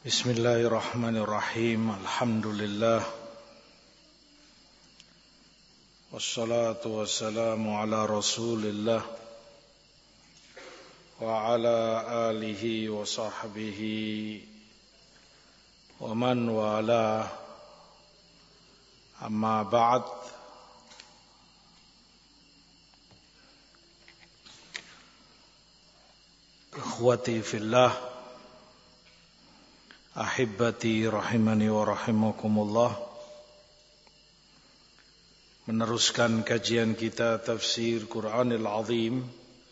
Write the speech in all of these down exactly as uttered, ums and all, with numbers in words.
Bismillahirrahmanirrahim. Alhamdulillah. Wassalatu wassalamu ala Rasulillah wa ala alihi wa sahbihi wa man wala. Amma ba'd. Ikhwati fillah, ahibbati rahimani wa rahimakumullah. Meneruskan kajian kita tafsir Quranil Azim,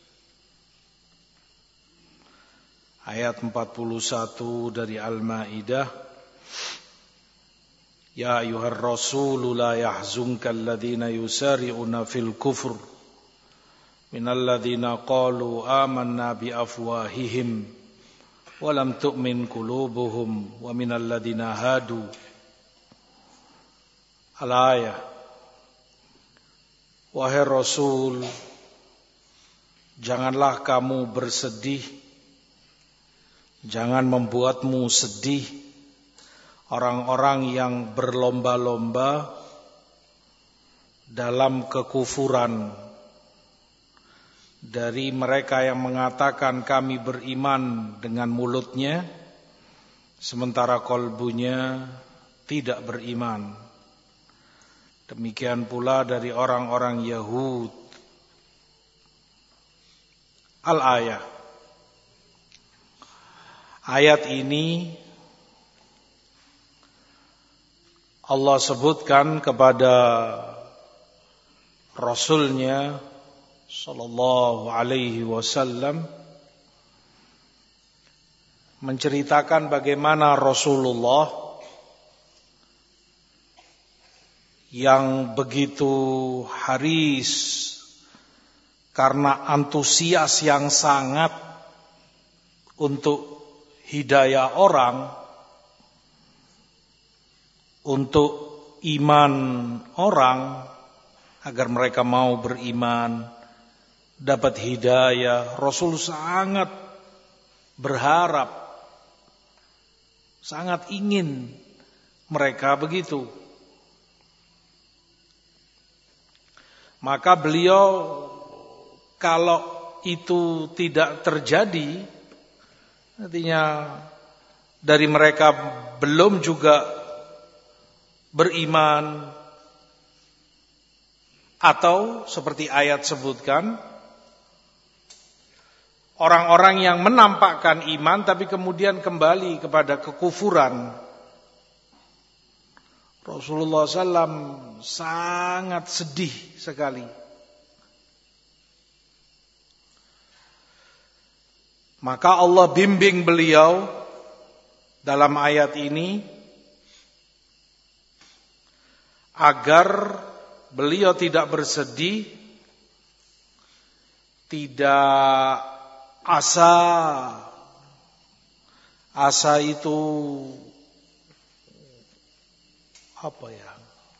ayat empat puluh satu dari Al-Maidah. Ya ayuhar rasulu la yahzunka alladhina yusari'una fil kufr minal ladhina qalu amanna bi afwahihim walam tu'min qulubuhum wa minal ladhina hadu. Al-ayah. Wahai Rasul, janganlah kamu bersedih, jangan membuatmu sedih orang-orang yang berlomba-lomba dalam kekufuran, dari mereka yang mengatakan kami beriman dengan mulutnya, sementara kolbunya tidak beriman. Demikian pula dari orang-orang Yahud. Al-ayah. Ayat ini Allah sebutkan kepada Rasulnya sallallahu alaihi wasallam, menceritakan bagaimana Rasulullah yang begitu haris karena antusias yang sangat untuk hidayah orang, untuk iman orang, agar mereka mau beriman, dapat hidayah. Rasul sangat berharap, sangat ingin mereka begitu. Maka beliau, kalau itu tidak terjadi, artinya dari mereka belum juga beriman, atau seperti ayat sebutkan, orang-orang yang menampakkan iman tapi kemudian kembali kepada kekufuran, Rasulullah sallallahu alaihi wasallam sangat sedih sekali. Maka Allah bimbing beliau dalam ayat ini agar beliau tidak bersedih, tidak asa. Asa itu apa ya?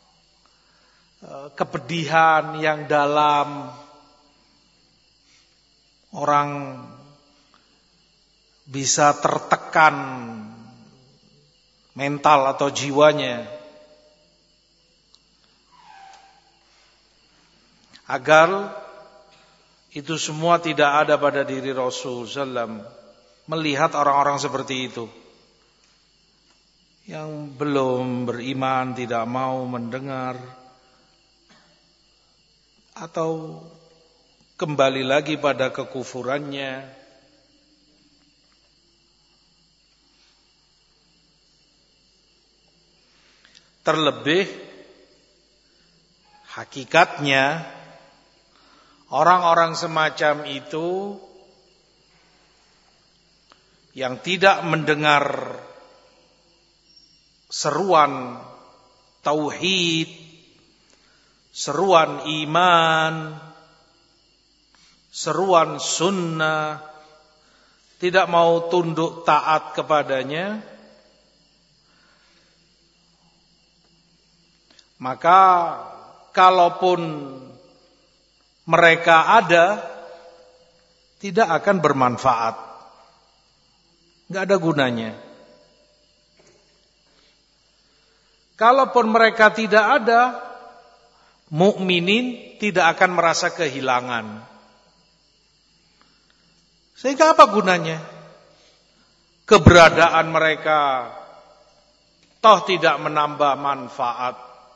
Kepedihan yang dalam. Orang bisa tertekan mental atau jiwanya. Agar itu semua tidak ada pada diri Rasul sallallahu alaihi wasallam. Melihat orang-orang seperti itu, yang belum beriman, tidak mau mendengar, atau kembali lagi pada kekufurannya. Terlebih hakikatnya orang-orang semacam itu yang tidak mendengar seruan tauhid, seruan iman, seruan sunnah, tidak mau tunduk taat kepadanya, maka kalaupun mereka ada, tidak akan bermanfaat, nggak ada gunanya. Kalaupun mereka tidak ada, mukminin tidak akan merasa kehilangan. Sehingga apa gunanya? Keberadaan mereka toh tidak menambah manfaat.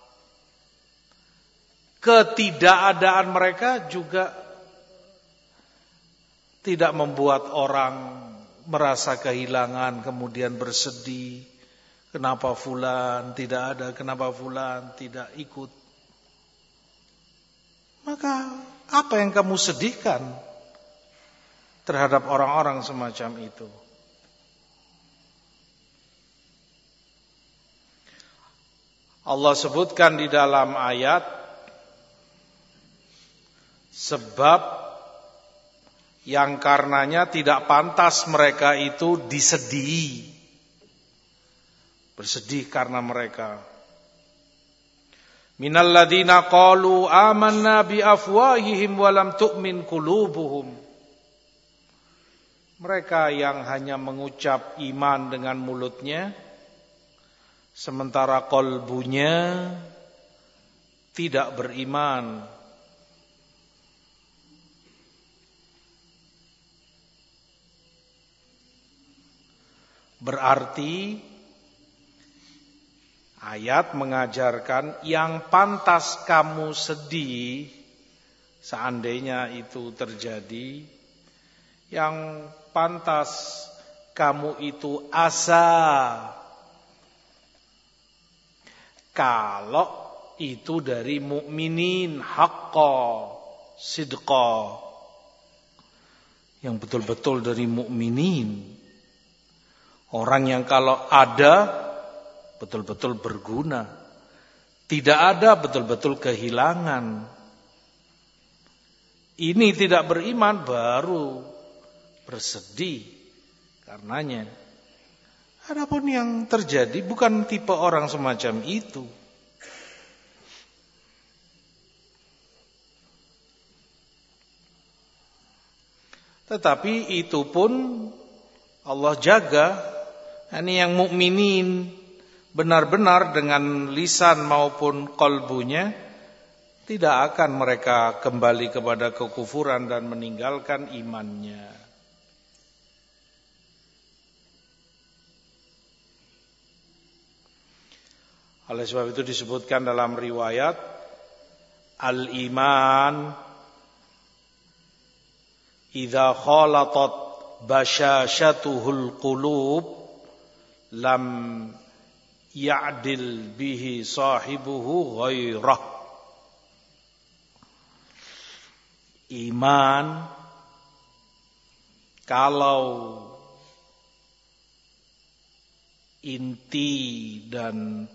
Ketidakadaan mereka juga tidak membuat orang merasa kehilangan kemudian bersedih. Kenapa fulan tidak ada, kenapa fulan tidak ikut? Maka apa yang kamu sedihkan terhadap orang-orang semacam itu? Allah sebutkan di dalam ayat sebab yang karenanya tidak pantas mereka itu disedih. Bersedih karena mereka. Minal ladzina qalu amanna bi afwahihim wa lam tu'min qulubuhum. Mereka yang hanya mengucap iman dengan mulutnya sementara qalbunya tidak beriman. Berarti ayat mengajarkan yang pantas kamu sedih seandainya itu terjadi, yang pantas kamu itu asa kalau itu dari mukminin haqqa sidqa, yang betul-betul dari mukminin, orang yang kalau ada betul-betul berguna, tidak ada betul-betul kehilangan. Ini tidak beriman baru bersedih karenanya. Adapun yang terjadi bukan tipe orang semacam itu. Tetapi itu pun Allah jaga. Ini yang mukminin benar-benar dengan lisan maupun qalbunya tidak akan mereka kembali kepada kekufuran dan meninggalkan imannya. Oleh sebab itu disebutkan dalam riwayat al-iman idza khalatat basyashatuhul qulub lam ya'dil bihi sahibuhu ghairah. Iman kalau inti dan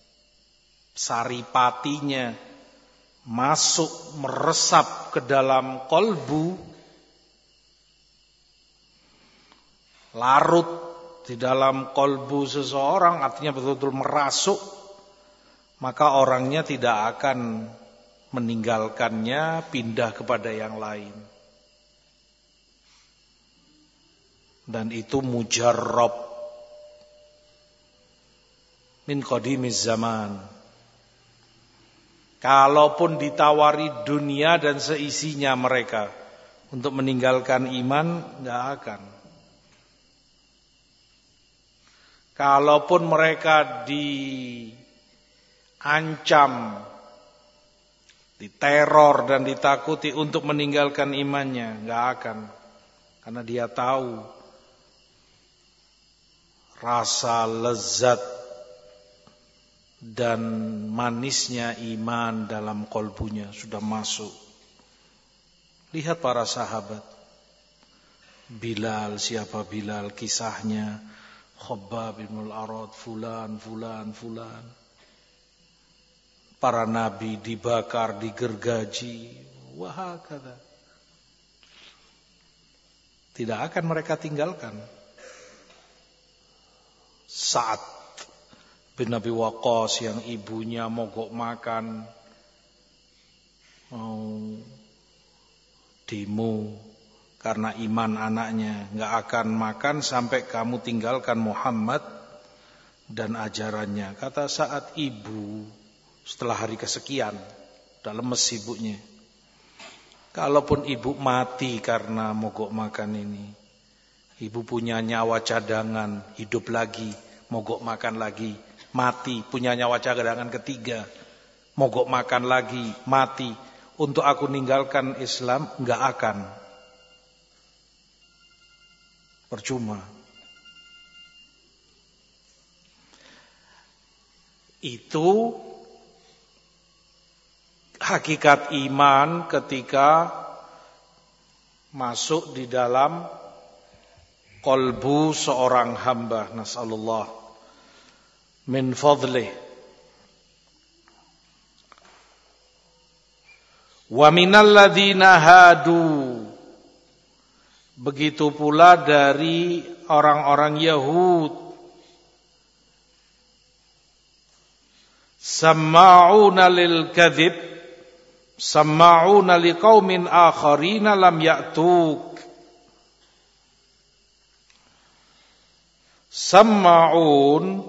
saripatinya masuk meresap ke dalam kolbu, larut di dalam kolbu seseorang, artinya betul-betul merasuk, maka orangnya tidak akan meninggalkannya, pindah kepada yang lain. Dan itu mujarrab min qadimiz zaman. Kalaupun ditawari dunia dan seisinya mereka untuk meninggalkan iman, enggak akan. Kalaupun mereka diancam, diteror dan ditakuti untuk meninggalkan imannya, enggak akan. Karena dia tahu rasa lezat dan manisnya iman dalam kolbunya sudah masuk. Lihat para sahabat. Bilal, siapa Bilal, kisahnya. Khabbab bin al-Arad, fulan, fulan, fulan. Para nabi dibakar, digergaji. Wahakadha. Tidak akan mereka tinggalkan. Sa'ad bin Abi Waqqas yang ibunya mogok makan, mau demo karena iman anaknya, nggak akan makan sampai kamu tinggalkan Muhammad dan ajarannya. Kata saat ibu setelah hari kesekian, udah lemes ibunya. Kalaupun ibu mati karena mogok makan ini, ibu punya nyawa cadangan, hidup lagi, mogok makan lagi, mati, punya nyawa cadangan ketiga, mogok makan lagi, mati. Untuk aku ninggalkan Islam, enggak akan. Percuma. Itu hakikat iman ketika masuk di dalam qalbu seorang hamba. Nas'alullah min fadlih. Wa minal ladzina hadu. Begitu pula dari orang-orang Yahud. Samma'una lil kadhib, samma'una liqaumin akharina lam ya'tuk. Samma'un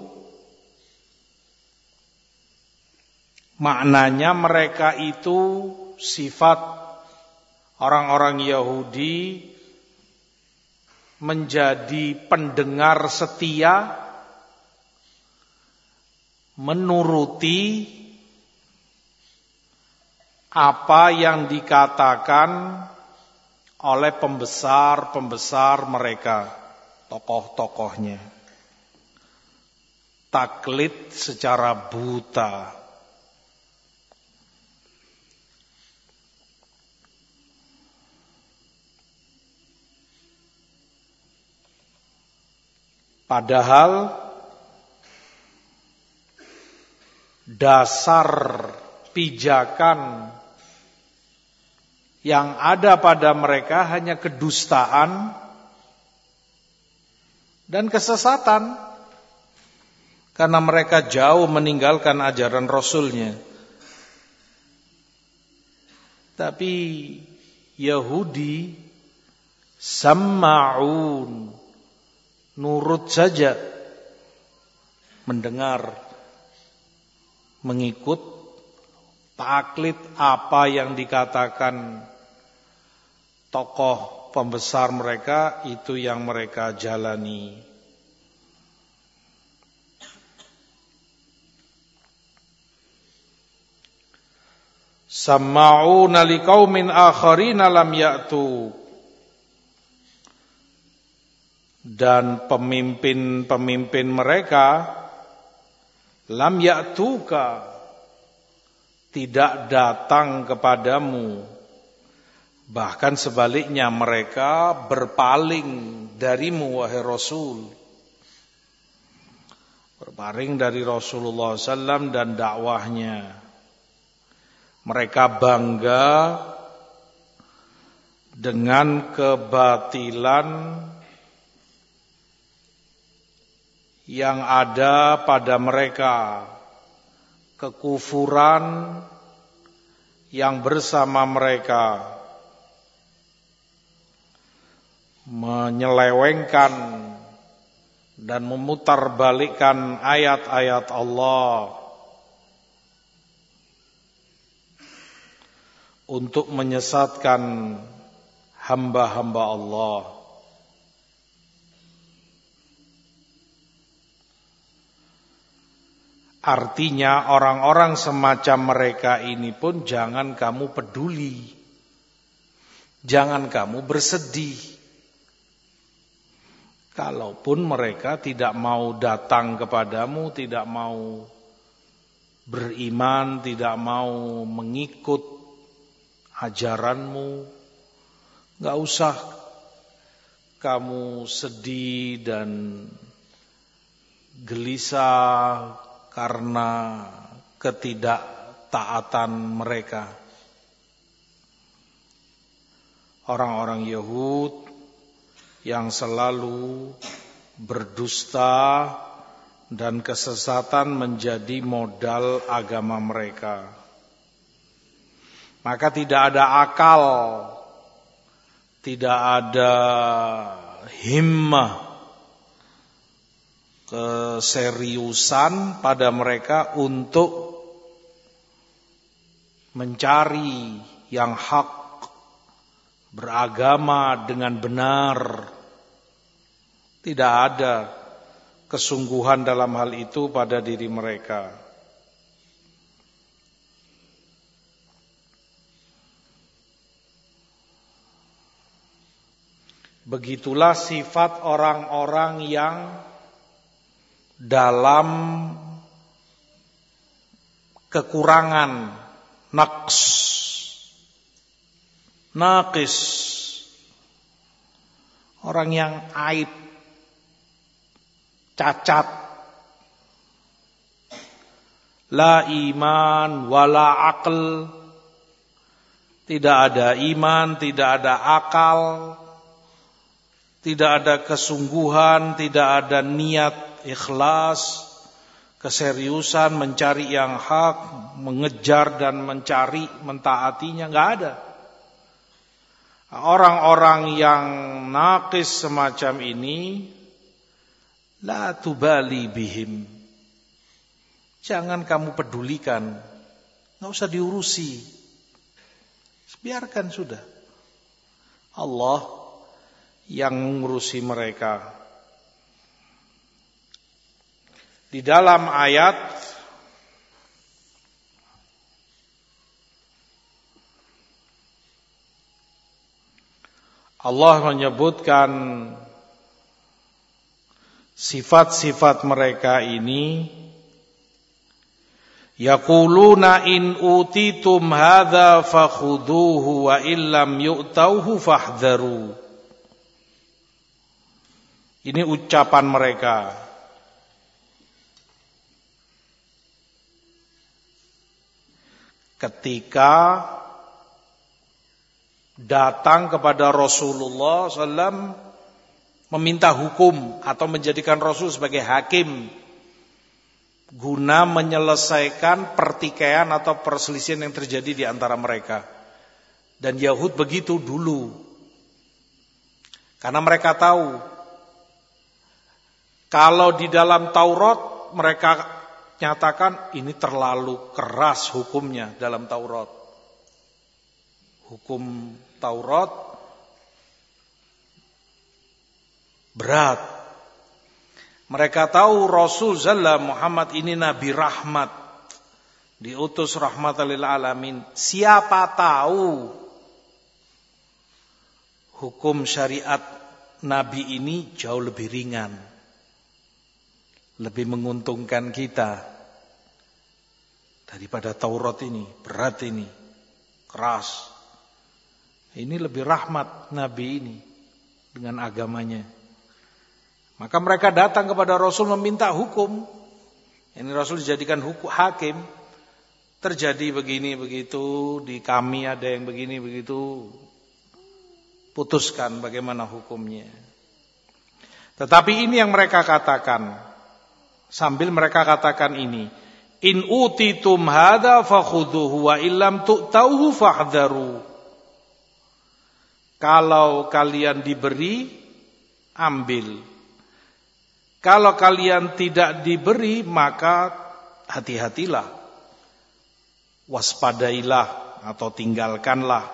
maknanya mereka itu sifat orang-orang Yahudi menjadi pendengar setia, menuruti apa yang dikatakan oleh pembesar-pembesar mereka, tokoh-tokohnya. Taklid secara buta. Padahal dasar pijakan yang ada pada mereka hanya kedustaan dan kesesatan, karena mereka jauh meninggalkan ajaran Rasulnya. Tapi Yahudi samma'un, nurut saja, mendengar, mengikut, taklid apa yang dikatakan tokoh pembesar mereka, itu yang mereka jalani. Samma'una liqaumin akharina lam ya'tu. Dan pemimpin-pemimpin mereka lam ya'tuka, tidak datang kepadamu. Bahkan sebaliknya mereka berpaling darimu wahai Rasul. Berpaling dari Rasulullah sallallahu alaihi wasallam dan dakwahnya. Mereka bangga dengan kebatilan yang ada pada mereka, kekufuran yang bersama mereka, menyelewengkan dan memutarbalikkan ayat-ayat Allah untuk menyesatkan hamba-hamba Allah. Artinya orang-orang semacam mereka ini pun jangan kamu peduli, jangan kamu bersedih. Kalaupun mereka tidak mau datang kepadamu, tidak mau beriman, tidak mau mengikut ajaranmu, gak usah kamu sedih dan gelisah karena ketidaktaatan mereka. Orang-orang Yahud yang selalu berdusta dan kesesatan menjadi modal agama mereka. Maka tidak ada akal, tidak ada himmah keseriusan pada mereka untuk mencari yang hak, beragama dengan benar. Tidak ada kesungguhan dalam hal itu pada diri mereka. Begitulah sifat orang-orang yang dalam kekurangan, naqs, naqis, orang yang aib, cacat, la iman wala aql, tidak ada iman, tidak ada akal, tidak ada kesungguhan, tidak ada niat ikhlas, keseriusan mencari yang hak, mengejar dan mencari, mentaatinya, enggak ada. Orang-orang yang naqis semacam ini, la tubali bihim, jangan kamu pedulikan, enggak usah diurusi, biarkan sudah. Allah yang mengurusi mereka. Di dalam ayat Allah menyebutkan sifat-sifat mereka ini, yaquluna in utitum hadza fakhuduhu wa illam yu'tauhu fahdharu. Ini ucapan mereka. Ketika datang kepada Rasulullah shallallahu alaihi wasallam meminta hukum atau menjadikan Rasul sebagai hakim guna menyelesaikan pertikaian atau perselisihan yang terjadi di antara mereka. Dan Yahud begitu dulu. Karena mereka tahu kalau di dalam Taurat mereka nyatakan ini terlalu keras hukumnya dalam Taurat. Hukum Taurat berat. Mereka tahu Rasul sallallahu Muhammad ini Nabi rahmat, diutus rahmatan lil alamin. Siapa tahu hukum syariat Nabi ini jauh lebih ringan, lebih menguntungkan kita daripada Taurat ini, berat ini, keras. Ini lebih rahmat Nabi ini dengan agamanya. Maka mereka datang kepada Rasul meminta hukum. Ini Rasul dijadikan hukum hakim. Terjadi begini begitu, di kami ada yang begini begitu. Putuskan bagaimana hukumnya. Tetapi ini yang mereka katakan. Sambil mereka katakan ini, in utitum hadza fakhuduhu wa illam tu'tauhu fahdharu. Kalau kalian diberi, ambil. Kalau kalian tidak diberi, maka hati-hatilah. Waspadailah atau tinggalkanlah.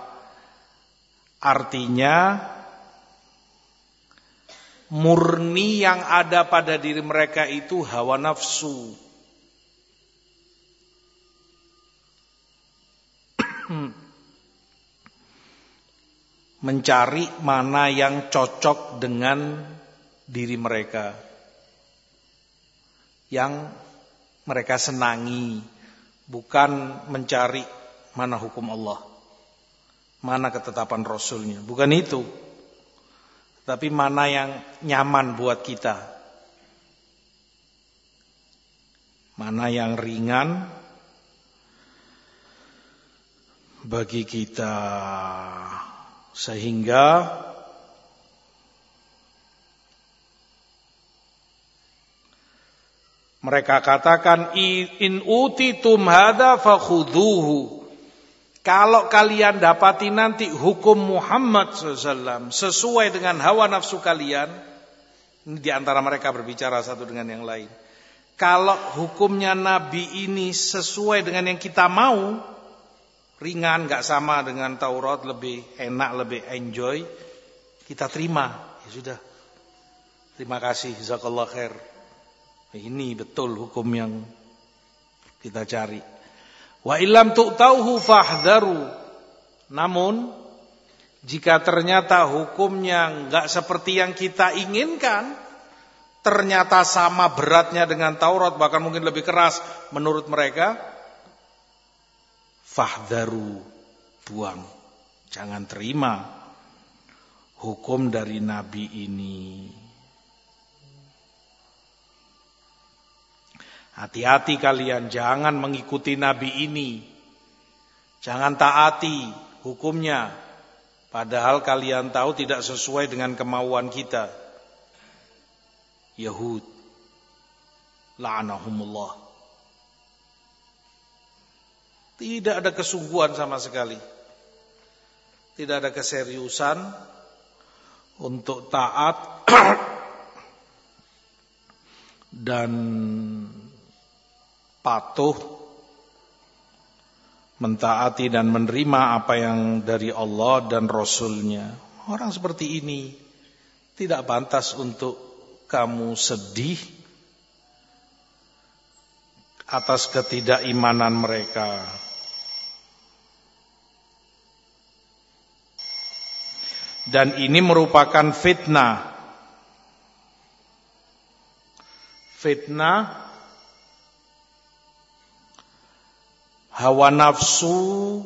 Artinya murni yang ada pada diri mereka itu hawa nafsu. Mencari mana yang cocok dengan diri mereka, yang mereka senangi, bukan mencari mana hukum Allah, mana ketetapan Rasulnya, bukan itu. Tapi mana yang nyaman buat kita, mana yang ringan bagi kita. Sehingga mereka katakan in utitum hadza fakhuduhu. Kalau kalian dapati nanti hukum Muhammad shallallahu alaihi wasallam sesuai dengan hawa nafsu kalian, Ini di antara mereka berbicara satu dengan yang lain. Kalau hukumnya Nabi ini sesuai dengan yang kita mau, ringan, gak sama dengan Taurat, lebih enak, lebih enjoy, kita terima. Ya sudah, terima kasih, jazakallah khair. Ini betul hukum yang kita cari. Wa illam tu'tauhu fahdharu. Namun jika ternyata hukumnya enggak seperti yang kita inginkan, ternyata sama beratnya dengan Taurat, bahkan mungkin lebih keras menurut mereka, fahdharu, buang. Jangan terima hukum dari Nabi ini. Hati-hati kalian, jangan mengikuti Nabi ini. Jangan taati hukumnya. Padahal kalian tahu tidak sesuai dengan kemauan kita. Yahud, la'anahumullah. Tidak ada kesungguhan sama sekali. Tidak ada keseriusan untuk taat dan patuh, mentaati dan menerima apa yang dari Allah dan Rasulnya. Orang seperti ini tidak pantas untuk kamu sedih atas ketidakimanan mereka. Dan ini merupakan fitnah. Fitnah hawa nafsu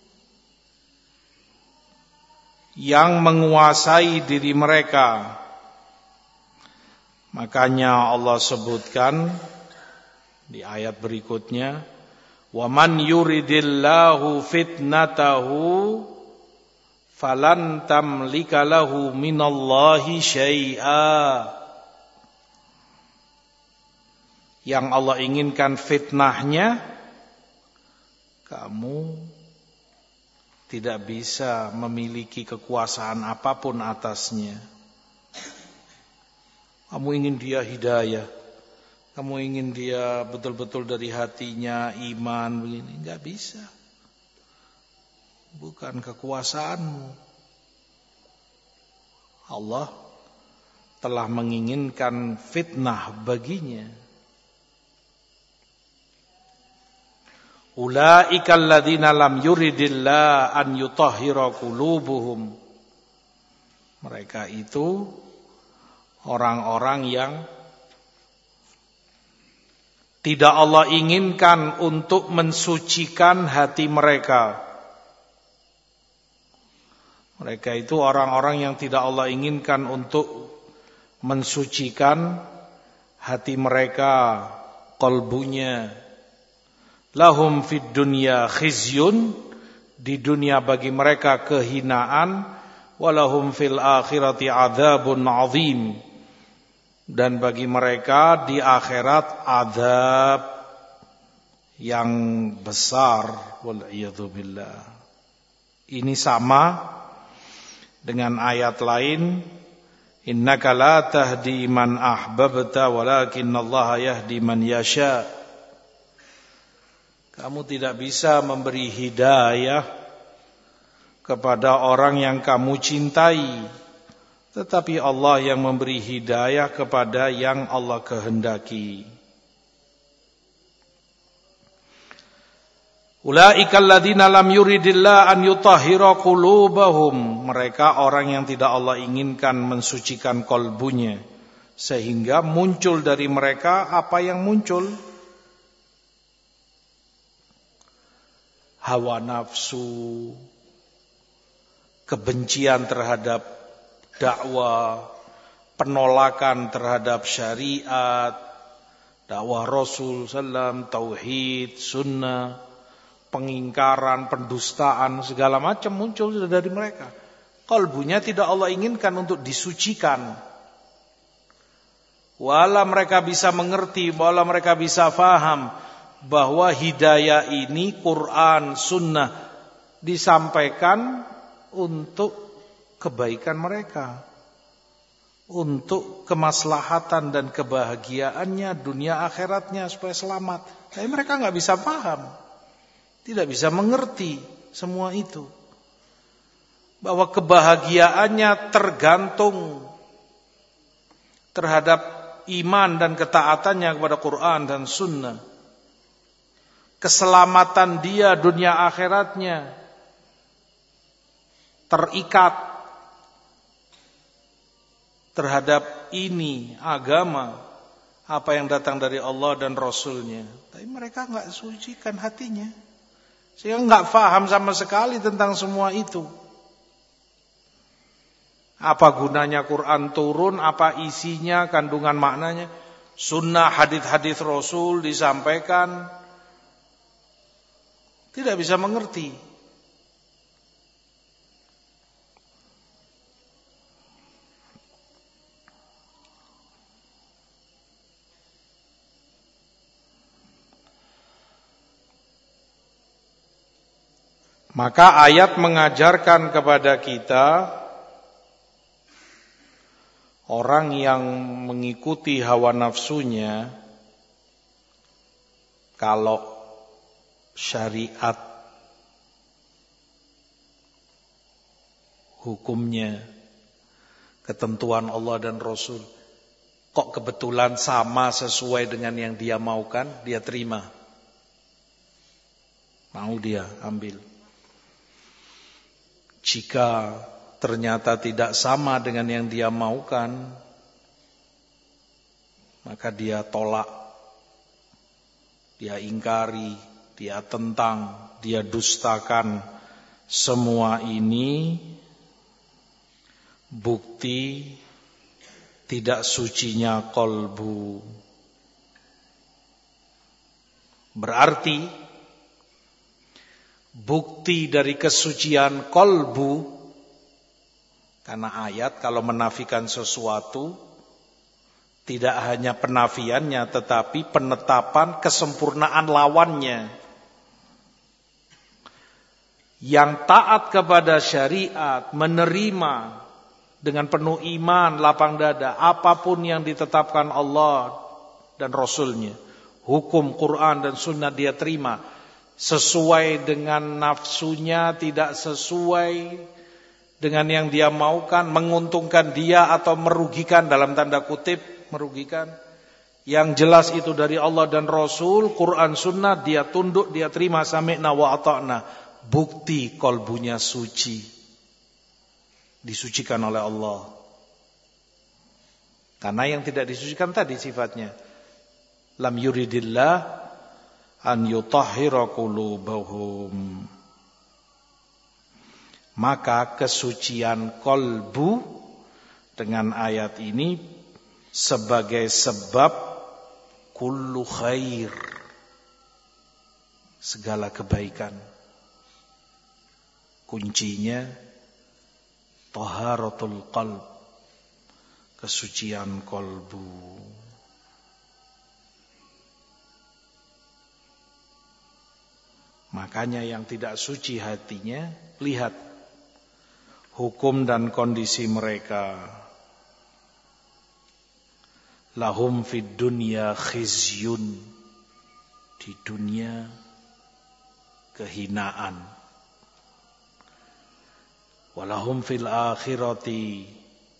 yang menguasai diri mereka. Makanya Allah sebutkan di ayat berikutnya, wa man yuridillahu fitnatahu falan tamlika lahu minallahi syai'a. Yang Allah inginkan fitnahnya, kamu tidak bisa memiliki kekuasaan apapun atasnya. Kamu ingin dia hidayah, kamu ingin dia betul-betul dari hatinya iman begini, enggak bisa. Bukan kekuasaanmu. Allah telah menginginkan fitnah baginya. Ulaikal ladzina lam yuridillah an yutahhira qulubuhum. Mereka itu orang-orang yang tidak Allah inginkan untuk mensucikan hati mereka. Mereka itu orang-orang yang tidak Allah inginkan untuk mensucikan hati mereka, qalbunya. Lahum fid dunya khizyun, di dunia bagi mereka kehinaan, walahum fil akhirati adzabun azim, dan bagi mereka di akhirat azab yang besar, wal iyadzu billah. Ini sama dengan ayat lain, innaka la tahdi man ahbabta walakinallaha yahdi man yasha. Kamu tidak bisa memberi hidayah kepada orang yang kamu cintai, tetapi Allah yang memberi hidayah kepada yang Allah kehendaki. Ulaikal ladzina lam yuridillah an yutahhira qulubahum. Mereka orang yang tidak Allah inginkan mensucikan kolbunya, sehingga muncul dari mereka apa yang muncul. Hawa nafsu, kebencian terhadap dakwah, penolakan terhadap syariat, dakwah Rasul sallallahu alaihi wasallam, tauhid, sunnah, pengingkaran, pendustaan, segala macam muncul dari mereka. Kalbunya tidak Allah inginkan untuk disucikan. Wala mereka bisa mengerti, wala mereka bisa faham bahwa hidayah ini Quran, sunnah disampaikan untuk kebaikan mereka, untuk kemaslahatan dan kebahagiaannya dunia akhiratnya supaya selamat. Tapi mereka nggak bisa paham, tidak bisa mengerti semua itu. Bahwa kebahagiaannya tergantung terhadap iman dan ketaatannya kepada Quran dan Sunnah. Keselamatan dia dunia akhiratnya terikat terhadap ini agama, apa yang datang dari Allah dan Rasulnya. Tapi mereka nggak sucikan hatinya, sehingga nggak paham sama sekali tentang semua itu. Apa gunanya Quran turun, apa isinya, kandungan maknanya, sunnah, hadits-hadits Rasul disampaikan, tidak bisa mengerti. Maka ayat mengajarkan kepada kita, orang yang mengikuti hawa nafsunya, kalau syariat hukumnya, ketentuan Allah dan Rasul kok kebetulan sama sesuai dengan yang dia maukan, dia terima, mau dia ambil. Jika ternyata tidak sama dengan yang dia maukan, maka dia tolak, dia ingkari, dia tentang, dia dustakan. Semua ini bukti tidak sucinya kolbu. Berarti bukti dari kesucian kolbu, karena ayat kalau menafikan sesuatu tidak hanya penafiannya tetapi penetapan kesempurnaan lawannya. Yang taat kepada syariat, menerima dengan penuh iman, lapang dada apapun yang ditetapkan Allah dan Rasulnya, hukum Quran dan Sunnah dia terima. Sesuai dengan nafsunya, tidak sesuai dengan yang dia maukan, menguntungkan dia atau merugikan, dalam tanda kutip merugikan. Yang jelas itu dari Allah dan Rasul, Quran Sunnah, dia tunduk, dia terima, sami'na wa ata'na. Bukti kolbunya suci, disucikan oleh Allah. Karena yang tidak disucikan tadi sifatnya, lam yuridillah an yutahhira qulubahum. Maka kesucian kolbu dengan ayat ini sebagai sebab kullu khair, segala kebaikan. Kuncinya taharatul qalb, kesucian kolbu. Makanya yang tidak suci hatinya, lihat hukum dan kondisi mereka. Lahum fid dunya khizyun, di dunia kehinaan. Walahum fil akhirati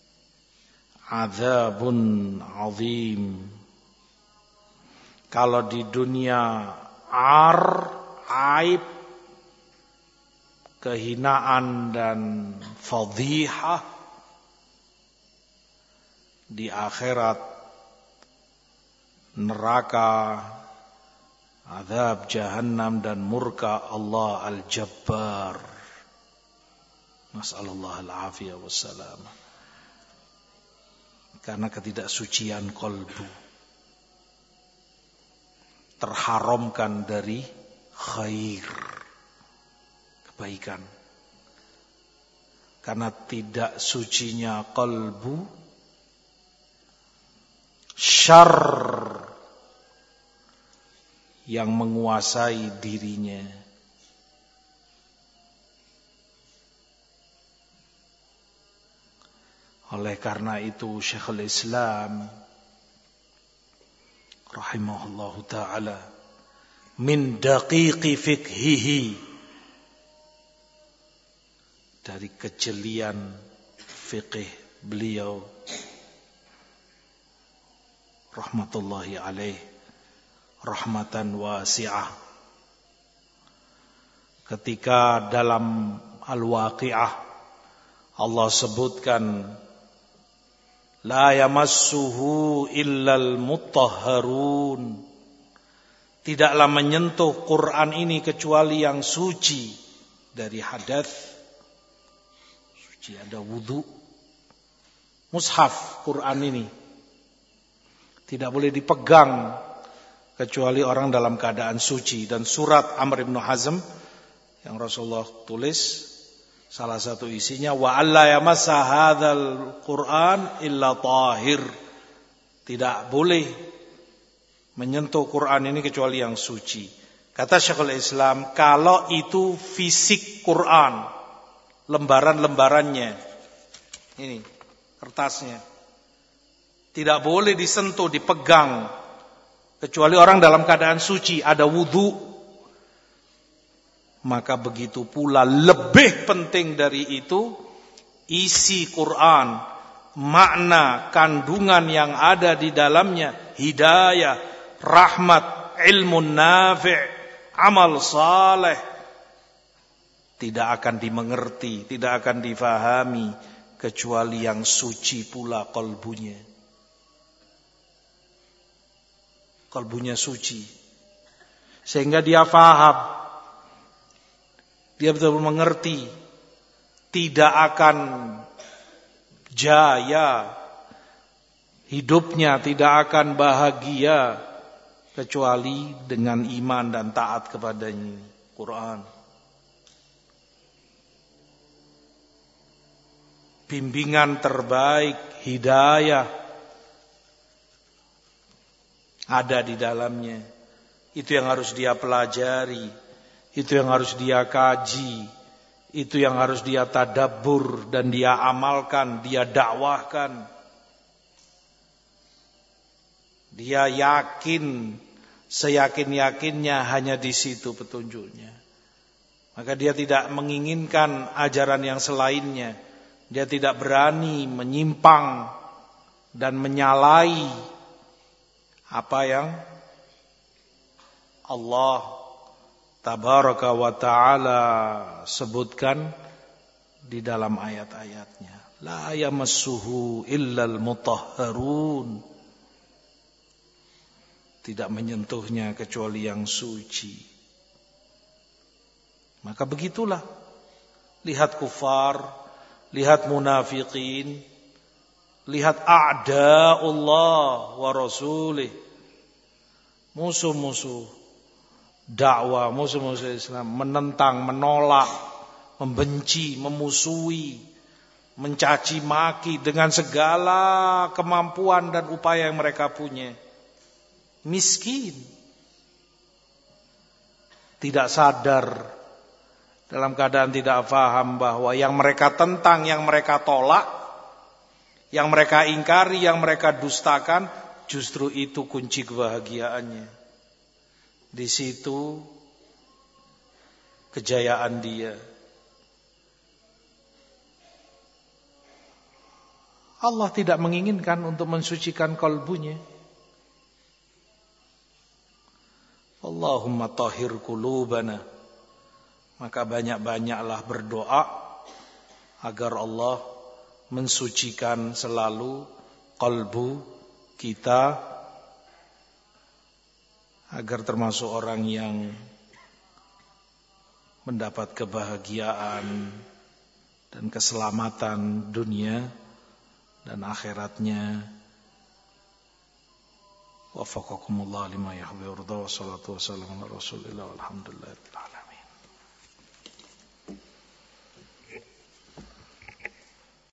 adzabun azim. Kalau di dunia ar, aib, kehinaan dan fadhihah, di akhirat neraka, azab jahannam dan murka Allah al-Jabbar. Nas'alullah al-afiyah wassalam. Karena ketidaksucian kolbu, terharamkan dari khair, kebaikan. Karena tidak sucinya qalbu, syarr yang menguasai dirinya. Oleh karena itu Syekhul Islam rahimahullahu ta'ala min daqiqi fikhihi, dari kejelian fikih beliau rahmatullahi alaih rahmatan wasi'ah, ketika dalam Al-Waqi'ah Allah sebutkan la yamassuhu illal mutahharun, tidaklah menyentuh Quran ini kecuali yang suci dari hadas. Suci, ada wudu. Mushaf Quran ini tidak boleh dipegang kecuali orang dalam keadaan suci. Dan surat Amr ibn Hazm yang Rasulullah tulis, salah satu isinya wa alla yamassa hadzal Qur'an illa tahir, tidak boleh menyentuh Quran ini kecuali yang suci. Kata Syekhul Islam, kalau itu fisik Quran, lembaran-lembarannya, ini kertasnya, tidak boleh disentuh, dipegang kecuali orang dalam keadaan suci, ada wudu. Maka begitu pula lebih penting dari itu isi Quran, makna, kandungan yang ada di dalamnya, hidayah, rahmat, ilmu nafi', amal saleh, tidak akan dimengerti, tidak akan difahami kecuali yang suci pula kalbunya. Kalbunya suci, sehingga dia faham, dia betul-betul mengerti, tidak akan jaya hidupnya, tidak akan bahagia kecuali dengan iman dan taat kepadanya, Quran. Bimbingan terbaik, hidayah ada di dalamnya. Itu yang harus dia pelajari, itu yang harus dia kaji, itu yang harus dia tadabbur dan dia amalkan, dia dakwahkan. Dia yakin, seyakin-yakinnya hanya di situ petunjuknya. Maka dia tidak menginginkan ajaran yang selainnya. Dia tidak berani menyimpang dan menyalahi apa yang Allah Tabaraka wa ta'ala sebutkan di dalam ayat-ayatnya. La yamassuhu illal mutahharun, tidak menyentuhnya kecuali yang suci. Maka begitulah, lihat kufar, lihat munafiqin, lihat a'da'ullah wa rasulih, musuh-musuh dakwah, musuh-musuh Islam, menentang, menolak, membenci, memusuhi, mencaci maki dengan segala kemampuan dan upaya yang mereka punya. Miskin, tidak sadar, dalam keadaan tidak faham bahwa yang mereka tentang, yang mereka tolak, yang mereka ingkari, yang mereka dustakan, justru itu kunci kebahagiaannya. Di situ kejayaan dia. Allah tidak menginginkan untuk mensucikan kalbunya. Allahumma tahhir qulubana. Maka banyak-banyaklah berdoa agar Allah mensucikan selalu kalbu kita, agar termasuk orang yang mendapat kebahagiaan dan keselamatan dunia dan akhiratnya. Wafaqakumullah lima yahwi warda wa salatu wa salam ala rasulillah walhamdulillah.